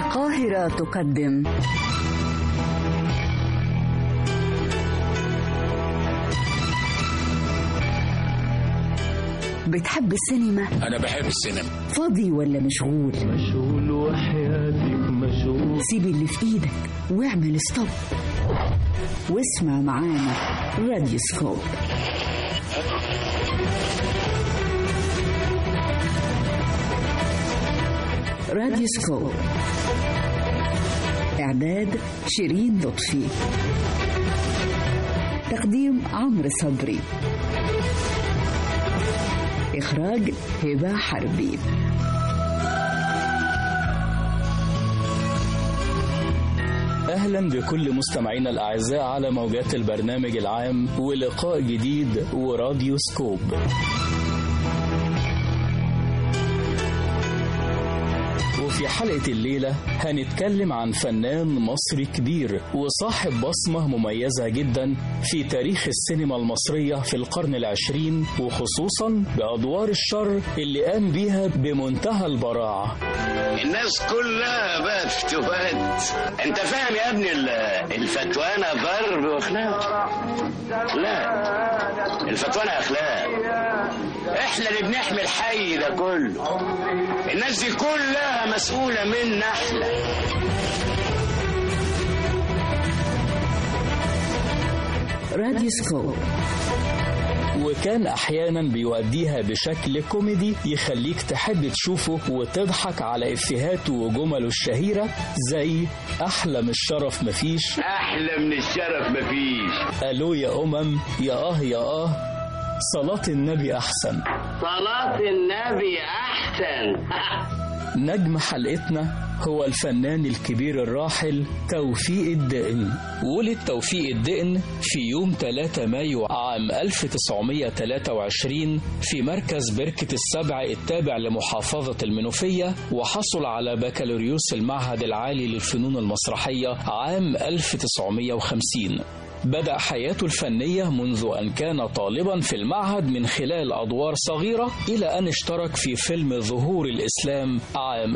القاهرة تقدم بتحب السينما؟ أنا بحب السينما. فاضي ولا مشغول؟ مشغول وحياتك مشغول. سيب اللي في ايدك واعمل ستوب واسمع معانا راديوسكوب. راديوسكوب، إعداد شيرين لطفي، تقديم عمرو صبري، إخراج هبة حربي. أهلا بكل مستمعينا الأعزاء على موجات البرنامج العام ولقاء جديد وراديو سكوب. وفي حلقة الليلة هنتكلم عن فنان مصري كبير وصاحب بصمة مميزة جدا في تاريخ السينما المصرية في القرن العشرين، وخصوصا بأدوار الشر اللي قام بيها بمنتهى البراعة. الناس كلها بقت فتوات. انت فاهم يا ابني الفتوانة ضرب واخلاق؟ لا، الفتوانة اخلاق. احنا اللي بنحمي الحي ده كله. الناس دي كلها مسؤولة منا احنا. راديوسكوب، وكان أحيانا بيؤديها بشكل كوميدي يخليك تحب تشوفه وتضحك على إفيهاته وجمله الشهيرة زي أحلى من الشرف مفيش، أحلى من الشرف مفيش، ألو يا يا يا صلاة النبي أحسن، صلاة النبي أحسن. نجم حلقتنا هو الفنان الكبير الراحل توفيق الدقن. ولد توفيق الدقن في يوم 3 مايو عام 1923 في مركز بركة السبع التابع لمحافظة المنوفية، وحصل على بكالوريوس المعهد العالي للفنون المسرحية عام 1950. بدأ حياته الفنية منذ أن كان طالبا في المعهد من خلال أدوار صغيرة، إلى أن اشترك في فيلم ظهور الإسلام عام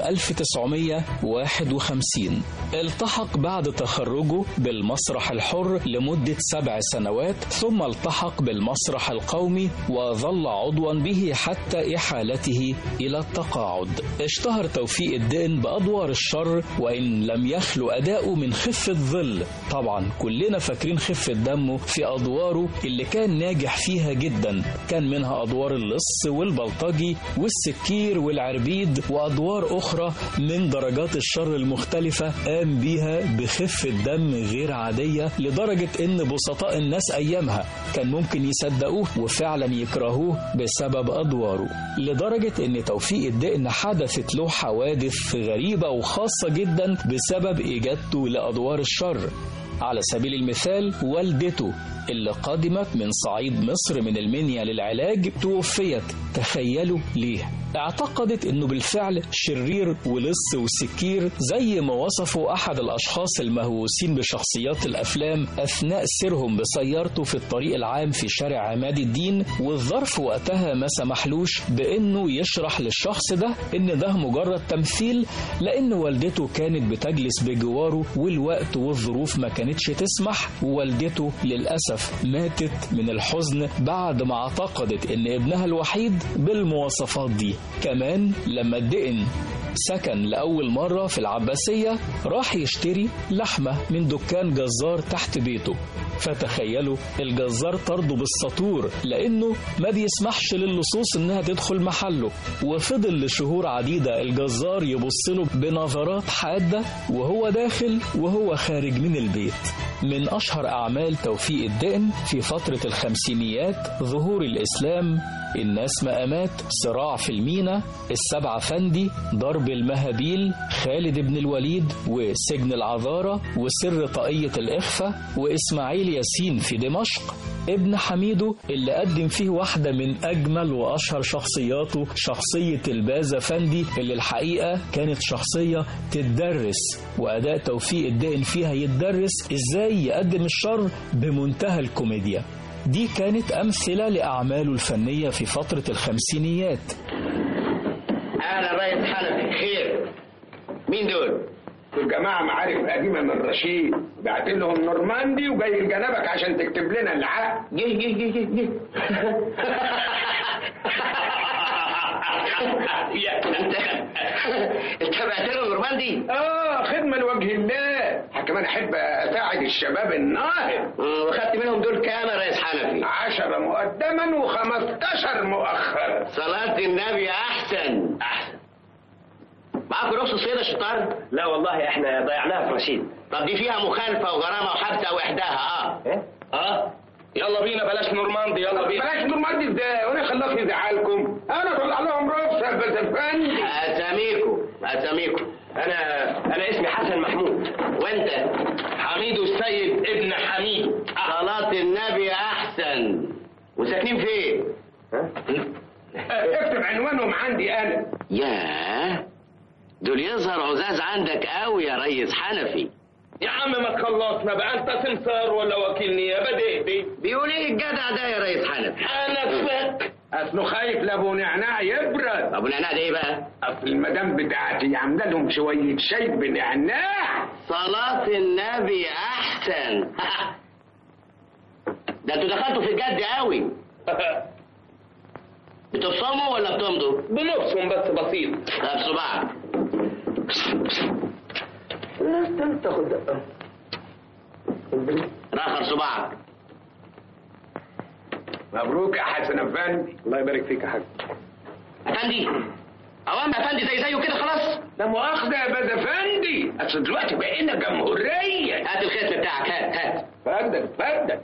1951. التحق بعد تخرجه بالمسرح الحر لمدة 7 سنوات، ثم التحق بالمسرح القومي وظل عضوا به حتى إحالته إلى التقاعد. اشتهر توفيق الدقن بأدوار الشر، وإن لم يخلو أداؤه من خفة ظل. طبعا كلنا فاكرين خفة دمه في أدواره اللي كان ناجح فيها جدا، كان منها أدوار اللص والبلطجي والسكير والعربيد، وأدوار أخرى من درجات الشر المختلفة قام بيها بخفة دم غير عادية، لدرجة إن بسطاء الناس أيامها كان ممكن يصدقوه وفعلا يكرهوه بسبب أدواره، لدرجة إن توفيق الدقن حدثت له حوادث غريبة وخاصة جدا بسبب إجابته لأدوار الشر. على سبيل المثال والدته اللي قدمت من صعيد مصر من المنيا للعلاج توفيت. تخيلوا ليه؟ اعتقدت انه بالفعل شرير ولص وسكير زي ما وصفوا احد الاشخاص المهووسين بشخصيات الافلام اثناء سيرهم بسيارته في الطريق العام في شارع عماد الدين، والظرف وقتها ما سمحلوش بانه يشرح للشخص ده ان ده مجرد تمثيل، لان والدته كانت بتجلس بجواره والوقت والظروف ما كانتش تسمح، ووالدته للأسف ماتت من الحزن بعد ما اعتقدت ان ابنها الوحيد بالمواصفات دي. كمان لما الدقن سكن لأول مرة في العباسية راح يشتري لحمة من دكان جزار تحت بيته، فتخيلوا الجزار طرده بالسطور لأنه ما بيسمحش للصوص إنها تدخل محله، وفضل لشهور عديدة الجزار يبصله بنظرات حادة وهو داخل وهو خارج من البيت. من أشهر أعمال توفيق الدقن في فترة الخمسينيات ظهور الإسلام، الناس مقامات، صراع في المينا، السبع فندي، ضرب المهابيل، خالد بن الوليد، وسجن العذارى، وسر طاقية الإخفاء، وإسماعيل ياسين في دمشق، ابن حميدو اللي قدم فيه واحدة من أجمل وأشهر شخصياته، شخصية الباز فندي اللي الحقيقة كانت شخصية تدرس، وأداء توفيق الدقن فيها يتدرس إزاي يقدم الشر بمنتهى الكوميديا. دي كانت أمثلة لأعماله الفنية في فترة الخمسينيات. أهلا ريس حنفي، خير؟ مين دول؟ دول جماعه معارف قديمه من رشيد، بعت لهم نورماندي وجاي لجنبك عشان تكتب لنا العقد. جه يا انت بعت له نورماندي؟ خدمه لوجه الله. كمان احب اساعد الشباب الناهض. وخدت منهم دول كام يا ريس حنفي؟ 10 مقدما و15 مؤخرا. صلاة النبي احسن. معاكم رخصة صيد يا شطار؟ لا والله احنا ضيعناها في رشيد. طب دي فيها مخالفة وغرامة وحبس او احداها. يلا بينا بلاش نورماندي، يلا بينا. بلاش نورماندي ازاي؟ وانا خلاص يزعلكم؟ انا اطلع لهم رخصة بس افندي. اساميكم. انا اسمي حسن محمود. وانت؟ حميد السيد ابن حميد. صلاة النبي احسن. وساكنين فين؟ اكتب عنوانهم عندي انا. ياه، دول يظهر عزاز عندك قوي يا ريس حنفي. يا عم ما تخلصنا بقى، انت سمسار ولا وكيل نيابه؟ دي بيقول ايه الجدع ده يا ريس حنفي؟ حنفك اصله خايف لابو نعناع يبرد. ابو نعناع ده ايه بقى؟ اصل المدام بتاعتي عامله لهم شويه شاي بنعناع. صلاة النبي احسن. ده انتوا دخلتوا في الجد قوي. بتبصموا ولا بتمضوا؟ بنبصم بس بسيط. طب صباعك. لا تاخد دقه. راخر صباعك. مبروك يا حسن افندي. الله يبارك فيك يا حاج. افندي اوام افندي زيه كده خلاص. لا مؤاخذه يا باز افندي، اصل دلوقتي بقينا جمهوريه. هات الختم بتاعك. هات. اتفضل.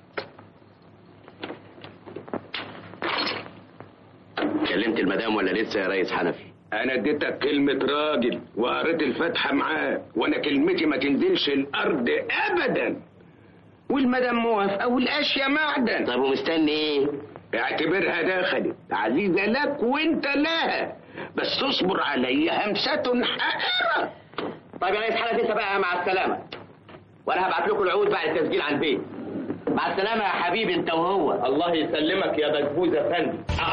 كلمت المدام ولا لسه يا ريس حنفي؟ انا اديتك كلمة راجل وقريت الفاتحة معاك، وانا كلمتي ما تنزلش الارض ابدا. والمدام موافقة والاشياء معدن. طب ومستني ايه؟ اعتبرها دخلت عزيزة لك وانت لها، بس تصبر عليا همسة حائرة. طيب يا ريس حنفي انت بقى مع السلامة، وانا هبعت لكم العقود بعد التسجيل على البيت. مع السلامة يا حبيبي انت وهو. الله يسلمك يا بجبوز افندي.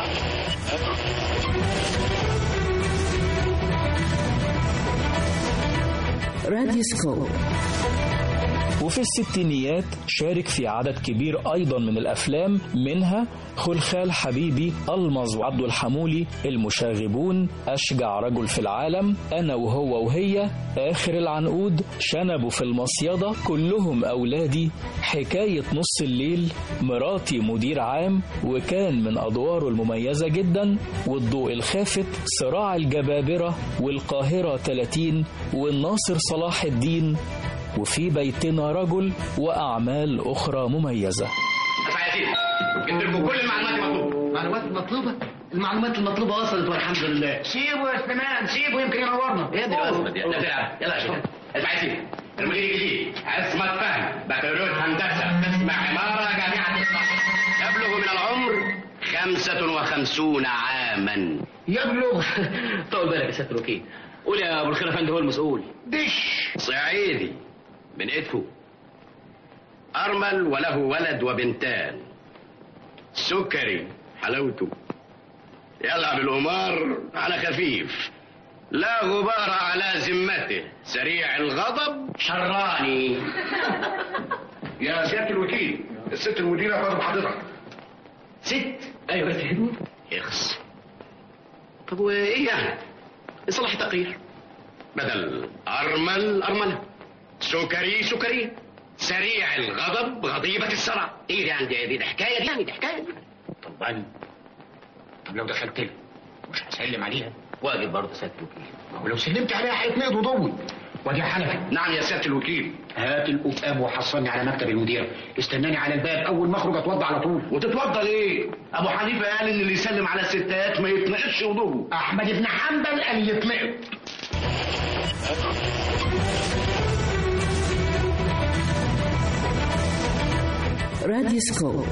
راديوسكوب. وفي الستينيات شارك في عدد كبير أيضا من الأفلام، منها خلخال حبيبي، ألمظ وعبد الحمولي، المشاغبون، أشجع رجل في العالم، أنا وهو وهي، آخر العنقود، شنب في المصيدة، كلهم أولادي، حكاية نص الليل، مراتي مدير عام، وكان من أدواره المميزة جدا، والضوء الخافت، صراع الجبابرة، والقاهرة 30، والناصر صلاح الدين، وفي بيتنا رجل، وأعمال أخرى مميزة. جبت لكم كل المعلومات المعلومات المطلوبة وصلت والحمد لله. سيبه يا سليمان، سيبه يمكن ينورنا. ايه دي الأزمة دي؟ انت بتلعب. يلا يا شباب. اسمع يا سيدي، المدير الجديد عصمت فهم، بكالوريوس هندسة، قسم عمارة، جامعة القاهرة، يبلغ من العمر 55 عاما. يبلغ. طول بالك يا سيادة الوكيل. قول يا ابو الخير افندي، هو المسؤول. دش صعيدي من إدفو، أرمل وله ولد وبنتان، سكري حلاوته، يلعب القمار على خفيف، لا غبار على ذمته، سريع الغضب، شراني. يا سيادة الوكيل، الست المديرة طالب حضرتك. ست؟ ايوه يا سيدي. يخص. طب وايه يعني؟ اصلاح تقرير، بدل أرمل أرملة، سكري، سريع الغضب غضيبة الصرع. ايه يعني دي حكاية دي، يعني دي حكاية دي. طبعا. طب لو دخلت لي مش هسلم عليها؟ واجب برضه سيادة الوكيل. ولو سلمت عليها هيتنقض وضوي. وادي حنفي. نعم يا سيادة الوكيل. هات القفام وحصلني على مكتب المدير، استناني على الباب، اول ما اخرج اتوضى على طول. وتتوضى ليه؟ ابو حنيفة قال ان اللي يسلم على الستات ما يتنقضش وضوءه. احمد بن حنبل قال يتنقض. راديوسكوب.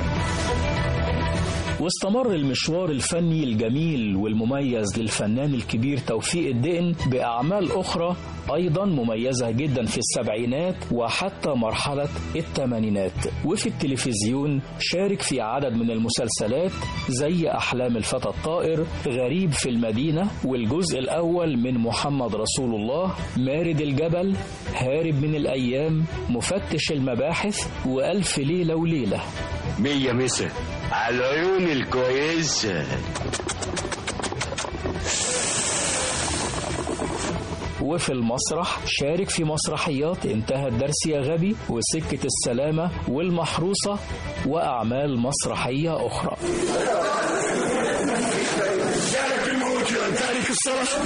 واستمر المشوار الفني الجميل والمميز للفنان الكبير توفيق الدقن بأعمال أخرى أيضا مميزة جدا في السبعينات وحتى مرحلة الثمانينات. وفي التلفزيون شارك في عدد من المسلسلات زي أحلام الفتى الطائر، غريب في المدينة، والجزء الأول من محمد رسول الله، مارد الجبل، هارب من الأيام، مفتش المباحث، وألف ليلة وليلة. 100 مسا على العيون الكويسة. وفي المسرح شارك في مسرحيات انتهى الدرس يا غبي، وسكة السلامة، والمحروسة، وأعمال مسرحية أخرى. جالك الموت يا تارك الصلاة.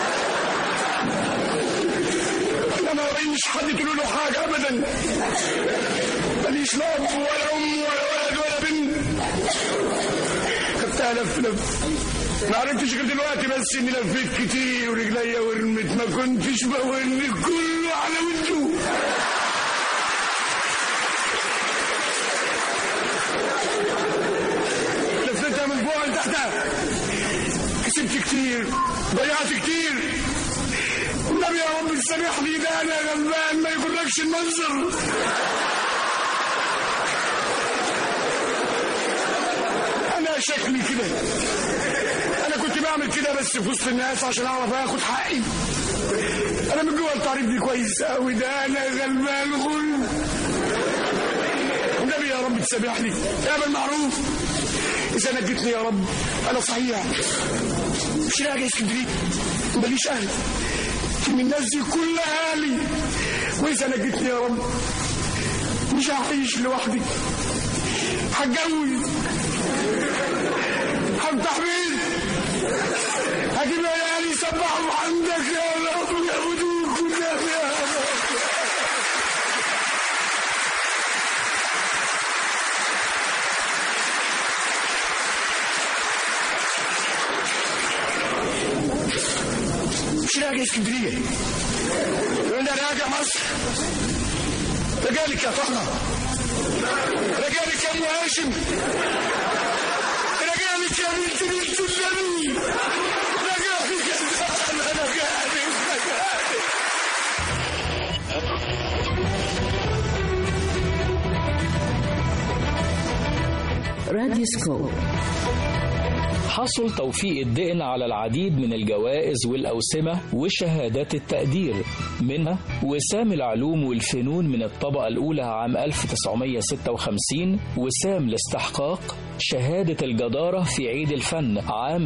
أنا ما أرينش حد تقول له حاجة أبدا، ماليش لا أب ولا أم ولا ولد ولا بنت. خدتها لف ما عرفتش غير دلوقتي بس إني لفيت كتير ورجليا ورمت، ما كنتش بقول كله على وده. لفتها من فوق لتحتها، كسبت كتير، ضيعت كتير. النبي يا رب سامحني، ده انا غلبان ما يغركش المنظر. انا شكلي كده، انا كنت بعمل كده بس في وسط الناس عشان اعرف اخد حقي. انا من جوه التعريف دي كويس قوي، ده انا غلبان غل. النبي يا رب تسامحني، اعمل معروف. اذا نجيتني يا رب انا صحيح مش راجع اسكندريه، ماليش اهل من الناس دي كلها اهلي. واذا نجيتني يا رب مش هعيش لوحدي، هتجوز، هفتح بيت، هجيب عيالي يسبحوا عندك يا رب ويعبدوك والنبي يا رب. مش راجع اسكندريه، انا راجع مصر. رجالك يا طحنه، رجالك يا ابو هاشم، رجالك يا بنت النبي، رجالك راديوسكوب. حصل توفيق الدقن على العديد من الجوائز والأوسمة وشهادات التقدير، منها وسام العلوم والفنون من الطبقة الأولى عام 1956، وسام الاستحقاق، شهادة الجدارة في عيد الفن عام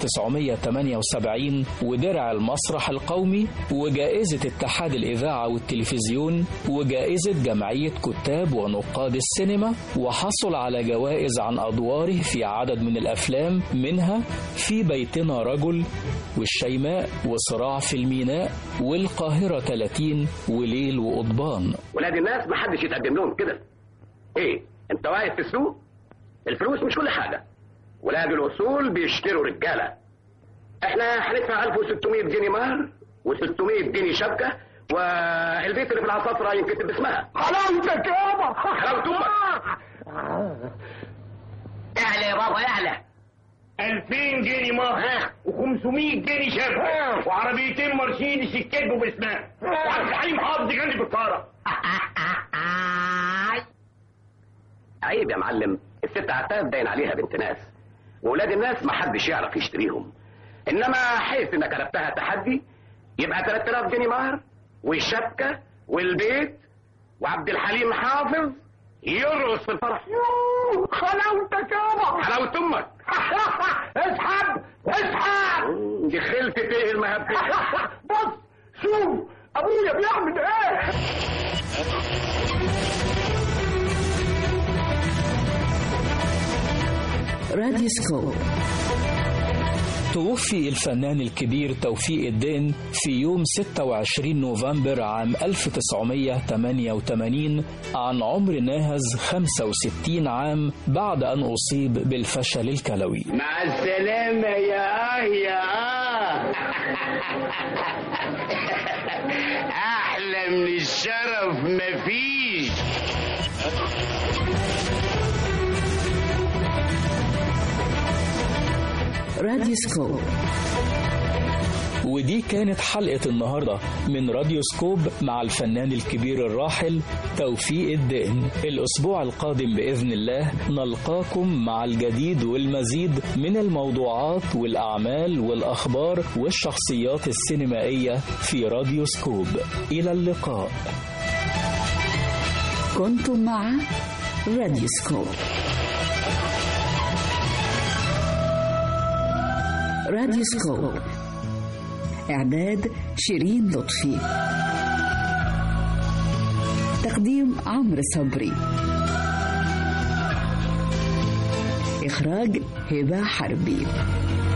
1978، ودرع المسرح القومي، وجائزة اتحاد الإذاعة والتلفزيون، وجائزة جمعية كتاب ونقاد السينما. وحصل على جوائز عن أدواره في عدد من الأفلام، منها في بيتنا رجل، والشيماء، وصراع في الميناء، والقاهرة 30، وليل وقضبان. ولاد الناس ما حدش يتقدم لهم كده. ايه انت واقف في السوق؟ الفلوس مش كل حاجه، ولاد الاصول بيشتروا رجاله. احنا هندفع 1600 جنيه مهر و600 جنيه شبكه، والبيت اللي في العصافره ينكتب باسمها. حلاوتك يابا، حلاوة امك. اعلى يا بابا اعلى. 2000 جنيه مهر و500 جنيه شبكه، وعربيتين مرسيدس يتكتبوا باسمها، وعبد الحليم حافظ جنبي في الطاره. عيب يا معلم، الست عتاب باين عليها بنت ناس، واولاد الناس ما حدش يعرف يشتريهم. انما حيث انك قلبتها تحدي، يبقى 3000 جنيه مهر والشبكه والبيت، وعبد الحليم حافظ يرقص في الفرح. حلاوتك يابا، حلاوة امك. اسحب اسحب. دي خلفة ايه المهبة؟ بص شوف ابويا بيعمل ايه. راديوسكوب. توفي الفنان الكبير توفيق الدقن في يوم 26 نوفمبر عام 1988 عن عمر ناهز 65 عام، بعد أن أصيب بالفشل الكلوي. مع السلامة يا أحلى من الشرف مفيش. راديوسكوب. ودي كانت حلقة النهاردة من راديو سكوب مع الفنان الكبير الراحل توفيق الدقن. الأسبوع القادم بإذن الله نلقاكم مع الجديد والمزيد من الموضوعات والأعمال والأخبار والشخصيات السينمائية في راديو سكوب. إلى اللقاء. كنتم مع راديو سكوب. راديو سكوب، إعداد شيرين لطفي، تقديم عمرو صبري، إخراج هبة حربي.